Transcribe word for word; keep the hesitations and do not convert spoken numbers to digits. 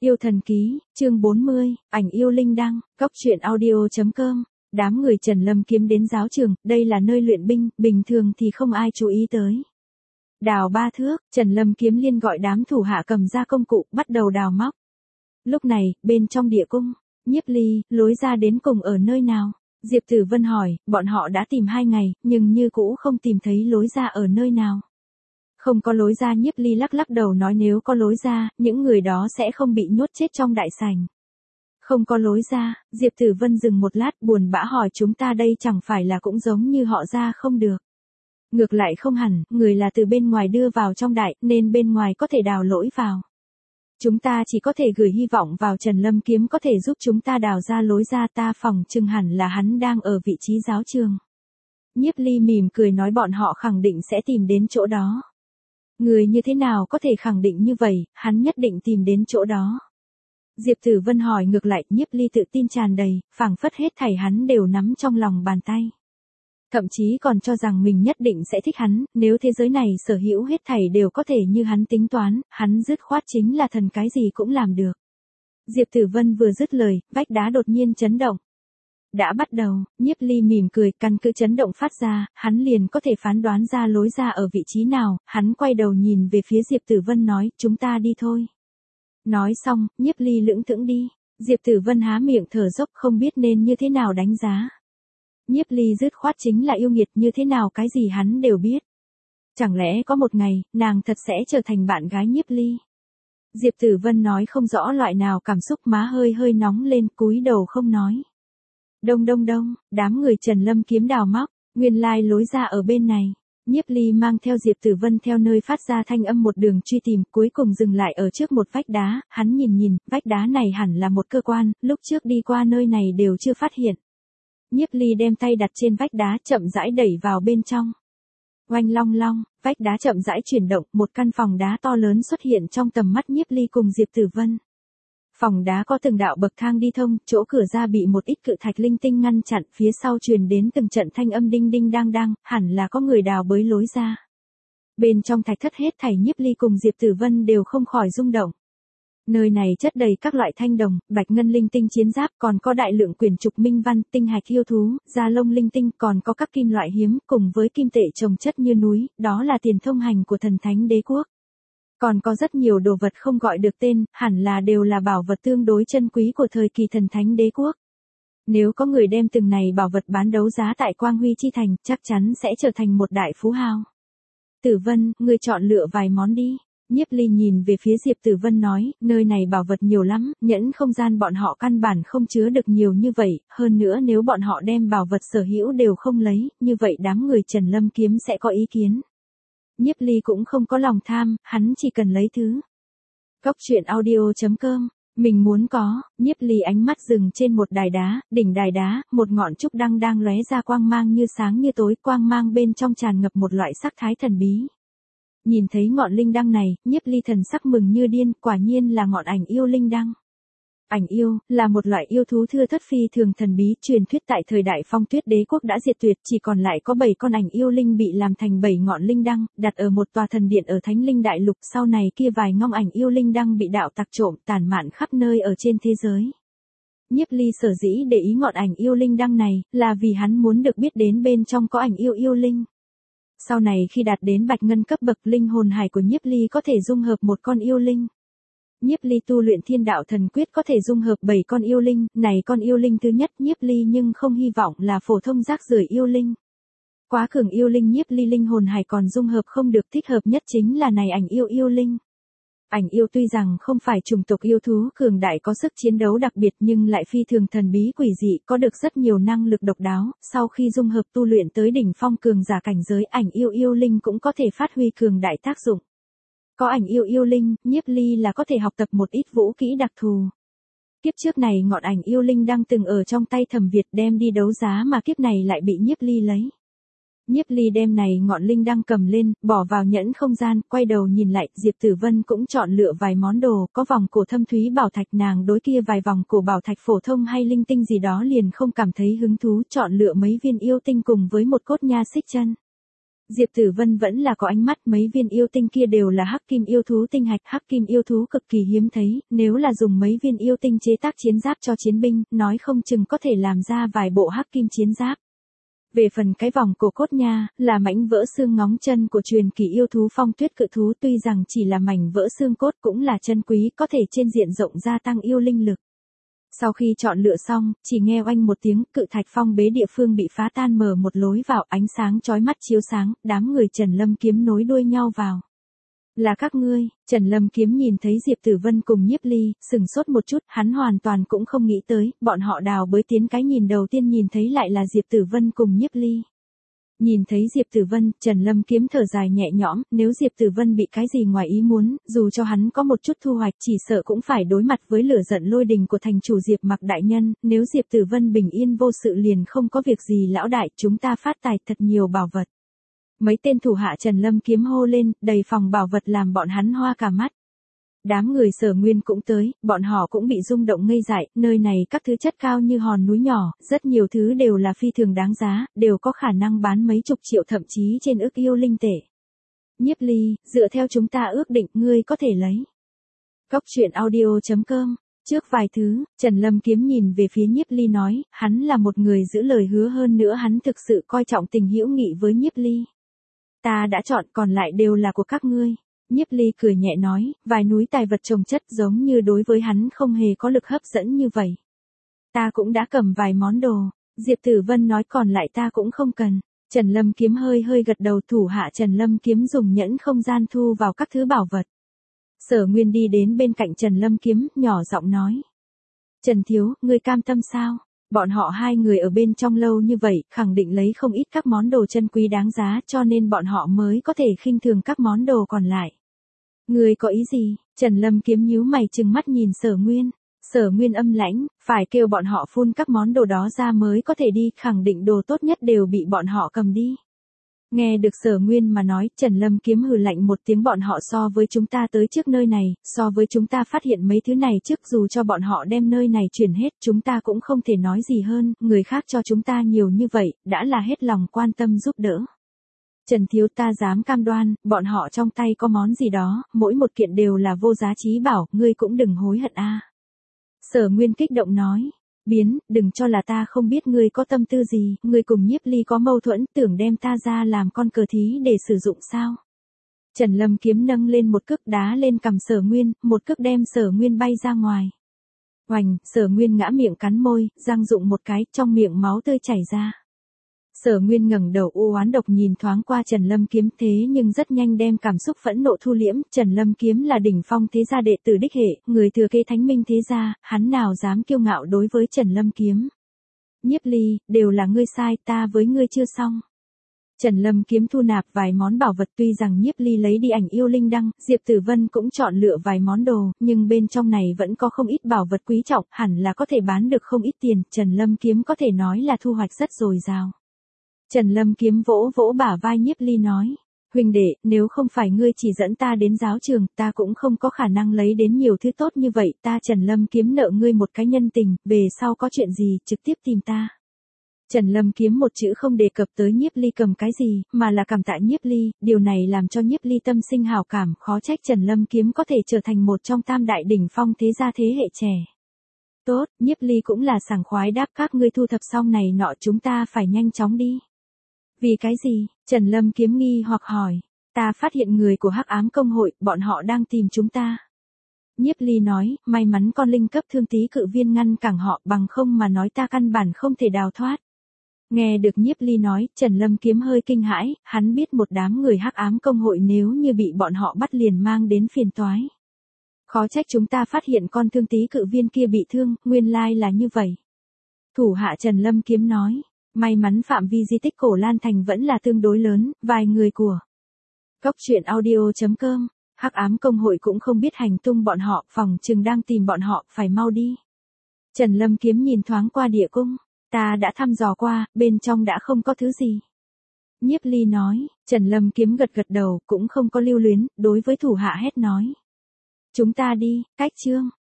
Yêu thần ký, chương bốn mươi, ảnh yêu linh đăng, góc truyện audio.com. Đám người Trần Lâm Kiếm đến giáo trường, đây là nơi luyện binh, bình thường thì không ai chú ý tới. Đào ba thước, Trần Lâm Kiếm liên gọi đám thủ hạ cầm ra công cụ, bắt đầu đào móc. Lúc này, bên trong địa cung, Nhiếp Ly, lối ra đến cùng ở nơi nào? Diệp Tử Vân hỏi, bọn họ đã tìm hai ngày, nhưng như cũ không tìm thấy lối ra ở nơi nào. Không có lối ra. Nhiếp Ly lắc lắc đầu nói nếu có lối ra, những người đó sẽ không bị nhốt chết trong đại sảnh. Không có lối ra, Diệp Tử Vân dừng một lát buồn bã hỏi chúng ta đây chẳng phải là cũng giống như họ ra không được. Ngược lại không hẳn, người là từ bên ngoài đưa vào trong đại, nên bên ngoài có thể đào lối vào. Chúng ta chỉ có thể gửi hy vọng vào Trần Lâm Kiếm có thể giúp chúng ta đào ra lối ra, ta phỏng chừng hẳn là hắn đang ở vị trí giáo trường. Nhiếp Ly mỉm cười nói bọn họ khẳng định sẽ tìm đến chỗ đó. Người như thế nào có thể khẳng định như vậy, hắn nhất định tìm đến chỗ đó. Diệp Tử Vân hỏi ngược lại, Nhiếp Ly tự tin tràn đầy, phảng phất hết thảy hắn đều nắm trong lòng bàn tay. Thậm chí còn cho rằng mình nhất định sẽ thích hắn, nếu thế giới này sở hữu hết thảy đều có thể như hắn tính toán, hắn dứt khoát chính là thần cái gì cũng làm được. Diệp Tử Vân vừa dứt lời, vách đá đột nhiên chấn động. Đã bắt đầu, Nhiếp Ly mỉm cười, căn cứ chấn động phát ra, hắn liền có thể phán đoán ra lối ra ở vị trí nào, hắn quay đầu nhìn về phía Diệp Tử Vân nói, chúng ta đi thôi. Nói xong, Nhiếp Ly lững thững đi, Diệp Tử Vân há miệng thở dốc không biết nên như thế nào đánh giá. Nhiếp Ly dứt khoát chính là yêu nghiệt, như thế nào cái gì hắn đều biết. Chẳng lẽ có một ngày, nàng thật sẽ trở thành bạn gái Nhiếp Ly. Diệp Tử Vân nói không rõ loại nào cảm xúc, má hơi hơi nóng lên, cúi đầu không nói. Đông đông đông, đám người Trần Lâm Kiếm đào móc, nguyên lai lối ra ở bên này. Nhiếp Ly mang theo Diệp Tử Vân theo nơi phát ra thanh âm một đường truy tìm, cuối cùng dừng lại ở trước một vách đá, hắn nhìn nhìn, vách đá này hẳn là một cơ quan, lúc trước đi qua nơi này đều chưa phát hiện. Nhiếp Ly đem tay đặt trên vách đá chậm rãi đẩy vào bên trong. Oanh long long, vách đá chậm rãi chuyển động, một căn phòng đá to lớn xuất hiện trong tầm mắt Nhiếp Ly cùng Diệp Tử Vân. Phòng đá có từng đạo bậc thang đi thông, chỗ cửa ra bị một ít cự thạch linh tinh ngăn chặn, phía sau truyền đến từng trận thanh âm đinh đinh đang đang, hẳn là có người đào bới lối ra. Bên trong thạch thất hết thảy Nhiếp Ly cùng Diệp Tử Vân đều không khỏi rung động. Nơi này chất đầy các loại thanh đồng, bạch ngân linh tinh chiến giáp, còn có đại lượng quyển trục minh văn, tinh hạch yêu thú, da lông linh tinh, còn có các kim loại hiếm, cùng với kim tệ chồng chất như núi, đó là tiền thông hành của thần thánh đế quốc. Còn có rất nhiều đồ vật không gọi được tên, hẳn là đều là bảo vật tương đối chân quý của thời kỳ thần thánh đế quốc. Nếu có người đem từng này bảo vật bán đấu giá tại Quang Huy Chi Thành, chắc chắn sẽ trở thành một đại phú hào. Tử Vân, ngươi chọn lựa vài món đi. Nhiếp Ly nhìn về phía Diệp Tử Vân nói, nơi này bảo vật nhiều lắm, nhẫn không gian bọn họ căn bản không chứa được nhiều như vậy, hơn nữa nếu bọn họ đem bảo vật sở hữu đều không lấy, như vậy đám người Trần Lâm Kiếm sẽ có ý kiến. Nhiếp Ly cũng không có lòng tham, hắn chỉ cần lấy thứ. Góc truyện audio.com, mình muốn có. Nhiếp Ly ánh mắt dừng trên một đài đá, đỉnh đài đá, một ngọn trúc đăng đang lóe ra quang mang như sáng như tối, quang mang bên trong tràn ngập một loại sắc thái thần bí. Nhìn thấy ngọn linh đăng này, Nhiếp Ly thần sắc mừng như điên, quả nhiên là ngọn ảnh yêu linh đăng. Ảnh yêu, là một loại yêu thú thưa thất phi thường thần bí, truyền thuyết tại thời đại Phong Tuyết Đế quốc đã diệt tuyệt, chỉ còn lại có bảy con ảnh yêu linh bị làm thành bảy ngọn linh đăng, đặt ở một tòa thần điện ở Thánh Linh Đại Lục, sau này kia vài ngông ảnh yêu linh đăng bị đạo tặc trộm, tản mạn khắp nơi ở trên thế giới. Nhiếp Ly sở dĩ để ý ngọn ảnh yêu linh đăng này, là vì hắn muốn được biết đến bên trong có ảnh yêu yêu linh. Sau này khi đạt đến bạch ngân cấp bậc, linh hồn hải của Nhiếp Ly có thể dung hợp một con yêu linh. Nhiếp Ly tu luyện Thiên Đạo Thần Quyết có thể dung hợp bảy con yêu linh, này con yêu linh thứ nhất Nhiếp Ly nhưng không hy vọng là phổ thông rác rưởi yêu linh. Quá cường yêu linh Nhiếp Ly linh hồn hải còn dung hợp không được, thích hợp nhất chính là này ảnh yêu yêu linh. Ảnh yêu tuy rằng không phải chủng tộc yêu thú cường đại có sức chiến đấu đặc biệt nhưng lại phi thường thần bí quỷ dị, có được rất nhiều năng lực độc đáo, sau khi dung hợp tu luyện tới đỉnh phong cường giả cảnh giới, ảnh yêu yêu linh cũng có thể phát huy cường đại tác dụng. Có ảnh yêu yêu linh, Nhiếp Ly là có thể học tập một ít vũ kỹ đặc thù. Kiếp trước này ngọn ảnh yêu linh đang từng ở trong tay Thẩm Việt đem đi đấu giá mà kiếp này lại bị Nhiếp Ly lấy. Nhiếp Ly đem này ngọn linh đăng cầm lên, bỏ vào nhẫn không gian, quay đầu nhìn lại, Diệp Tử Vân cũng chọn lựa vài món đồ, có vòng cổ thâm thúy bảo thạch, nàng đối kia vài vòng cổ bảo thạch phổ thông hay linh tinh gì đó liền không cảm thấy hứng thú, chọn lựa mấy viên yêu tinh cùng với một cốt nha xích chân. Diệp Tử Vân vẫn là có ánh mắt, mấy viên yêu tinh kia đều là hắc kim yêu thú tinh hạch, hắc kim yêu thú cực kỳ hiếm thấy, nếu là dùng mấy viên yêu tinh chế tác chiến giáp cho chiến binh, nói không chừng có thể làm ra vài bộ hắc kim chiến giáp. Về phần cái vòng cổ cốt nha, là mảnh vỡ xương ngóng chân của truyền kỳ yêu thú Phong Tuyết cự thú, tuy rằng chỉ là mảnh vỡ xương cốt cũng là chân quý, có thể trên diện rộng gia tăng yêu linh lực. Sau khi chọn lựa xong, chỉ nghe oanh một tiếng, cự thạch phong bế địa phương bị phá tan, mở một lối vào, ánh sáng chói mắt chiếu sáng, đám người Trần Lâm Kiếm nối đuôi nhau vào. Là các ngươi. Trần Lâm Kiếm nhìn thấy Diệp Tử Vân cùng Nhiếp Ly, sừng sốt một chút, hắn hoàn toàn cũng không nghĩ tới, bọn họ đào bới tiến cái nhìn đầu tiên nhìn thấy lại là Diệp Tử Vân cùng Nhiếp Ly. Nhìn thấy Diệp Tử Vân, Trần Lâm Kiếm thở dài nhẹ nhõm, nếu Diệp Tử Vân bị cái gì ngoài ý muốn, dù cho hắn có một chút thu hoạch chỉ sợ cũng phải đối mặt với lửa giận lôi đình của thành chủ Diệp Mặc đại nhân, nếu Diệp Tử Vân bình yên vô sự liền không có việc gì lão đại, chúng ta phát tài thật nhiều bảo vật. Mấy tên thủ hạ Trần Lâm Kiếm hô lên, đầy phòng bảo vật làm bọn hắn hoa cả mắt. Đám người Sở Nguyên cũng tới, bọn họ cũng bị rung động ngây dại, nơi này các thứ chất cao như hòn núi nhỏ, rất nhiều thứ đều là phi thường đáng giá, đều có khả năng bán mấy chục triệu thậm chí trên ức yêu linh tệ. Nhiếp Ly, dựa theo chúng ta ước định, ngươi có thể lấy. Cốc truyện audio chấm com. Trước vài thứ, Trần Lâm Kiếm nhìn về phía Nhiếp Ly nói, hắn là một người giữ lời hứa, hơn nữa hắn thực sự coi trọng tình hữu nghị với Nhiếp Ly. Ta đã chọn, còn lại đều là của các ngươi. Nhiếp Ly cười nhẹ nói, vài núi tài vật chồng chất giống như đối với hắn không hề có lực hấp dẫn như vậy. Ta cũng đã cầm vài món đồ. Diệp Tử Vân nói còn lại ta cũng không cần. Trần Lâm Kiếm hơi hơi gật đầu, thủ hạ Trần Lâm Kiếm dùng nhẫn không gian thu vào các thứ bảo vật. Sở Nguyên đi đến bên cạnh Trần Lâm Kiếm, nhỏ giọng nói. Trần Thiếu, ngươi cam tâm sao? Bọn họ hai người ở bên trong lâu như vậy, khẳng định lấy không ít các món đồ chân quý đáng giá, cho nên bọn họ mới có thể khinh thường các món đồ còn lại. Ngươi có ý gì? Trần Lâm Kiếm nhíu mày trừng mắt nhìn Sở Nguyên. Sở Nguyên âm lãnh, phải kêu bọn họ phun các món đồ đó ra mới có thể đi, khẳng định đồ tốt nhất đều bị bọn họ cầm đi. Nghe được Sở Nguyên mà nói, Trần Lâm Kiếm hừ lạnh một tiếng, bọn họ so với chúng ta tới trước nơi này, so với chúng ta phát hiện mấy thứ này trước, dù cho bọn họ đem nơi này chuyển hết, chúng ta cũng không thể nói gì hơn, người khác cho chúng ta nhiều như vậy, đã là hết lòng quan tâm giúp đỡ. Trần Thiếu, ta dám cam đoan, bọn họ trong tay có món gì đó, mỗi một kiện đều là vô giá chí bảo, ngươi cũng đừng hối hận a. Sở Nguyên kích động nói. Biến, đừng cho là ta không biết ngươi có tâm tư gì, ngươi cùng Nhiếp Ly có mâu thuẫn, tưởng đem ta ra làm con cờ thí để sử dụng sao? Trần Lâm Kiếm nâng lên một cước đá lên cằm Sở Nguyên, một cước đem Sở Nguyên bay ra ngoài. Oành, Sở Nguyên ngã miệng cắn môi, răng rụng một cái, trong miệng máu tươi chảy ra. Sở Nguyên ngẩng đầu u oán độc nhìn thoáng qua Trần Lâm Kiếm, thế nhưng rất nhanh đem cảm xúc phẫn nộ thu liễm, Trần Lâm Kiếm là đỉnh phong thế gia đệ tử đích hệ, người thừa kế thánh minh thế gia, hắn nào dám kiêu ngạo đối với Trần Lâm Kiếm. Nhiếp Ly, đều là ngươi sai, ta với ngươi chưa xong. Trần Lâm Kiếm thu nạp vài món bảo vật, tuy rằng Nhiếp Ly lấy đi ảnh yêu linh đăng, Diệp Tử Vân cũng chọn lựa vài món đồ, nhưng bên trong này vẫn có không ít bảo vật quý trọng, hẳn là có thể bán được không ít tiền, Trần Lâm Kiếm có thể nói là thu hoạch rất dồi dào. Trần Lâm Kiếm vỗ vỗ bả vai Nhiếp Ly nói, huynh đệ, nếu không phải ngươi chỉ dẫn ta đến giáo trường, ta cũng không có khả năng lấy đến nhiều thứ tốt như vậy, ta Trần Lâm Kiếm nợ ngươi một cái nhân tình, về sau có chuyện gì, trực tiếp tìm ta. Trần Lâm Kiếm một chữ không đề cập tới Nhiếp Ly cầm cái gì, mà là cảm tạ Nhiếp Ly, điều này làm cho Nhiếp Ly tâm sinh hảo cảm, khó trách Trần Lâm Kiếm có thể trở thành một trong tam đại đỉnh phong thế gia thế hệ trẻ. Tốt, Nhiếp Ly cũng là sảng khoái đáp, các ngươi thu thập xong này nọ chúng ta phải nhanh chóng đi. Vì cái gì? Trần Lâm Kiếm nghi hoặc hỏi. Ta phát hiện người của Hắc Ám Công hội, bọn họ đang tìm chúng ta. Nhiếp Ly nói, may mắn con linh cấp thương tí cự viên ngăn cản họ, bằng không mà nói ta căn bản không thể đào thoát. Nghe được Nhiếp Ly nói, Trần Lâm Kiếm hơi kinh hãi, hắn biết một đám người Hắc Ám Công hội nếu như bị bọn họ bắt liền mang đến phiền toái. Khó trách chúng ta phát hiện con thương tí cự viên kia bị thương, nguyên lai là như vậy. Thủ hạ Trần Lâm Kiếm nói. May mắn phạm vi di tích Cổ Lan Thành vẫn là tương đối lớn, vài người của Cốc truyện audio chấm com, Hắc Ám Công hội cũng không biết hành tung bọn họ, phòng chừng đang tìm bọn họ, phải mau đi. Trần Lâm Kiếm nhìn thoáng qua địa cung, ta đã thăm dò qua, bên trong đã không có thứ gì. Nhiếp Ly nói, Trần Lâm Kiếm gật gật đầu, cũng không có lưu luyến, đối với thủ hạ hét nói. Chúng ta đi, cách chương.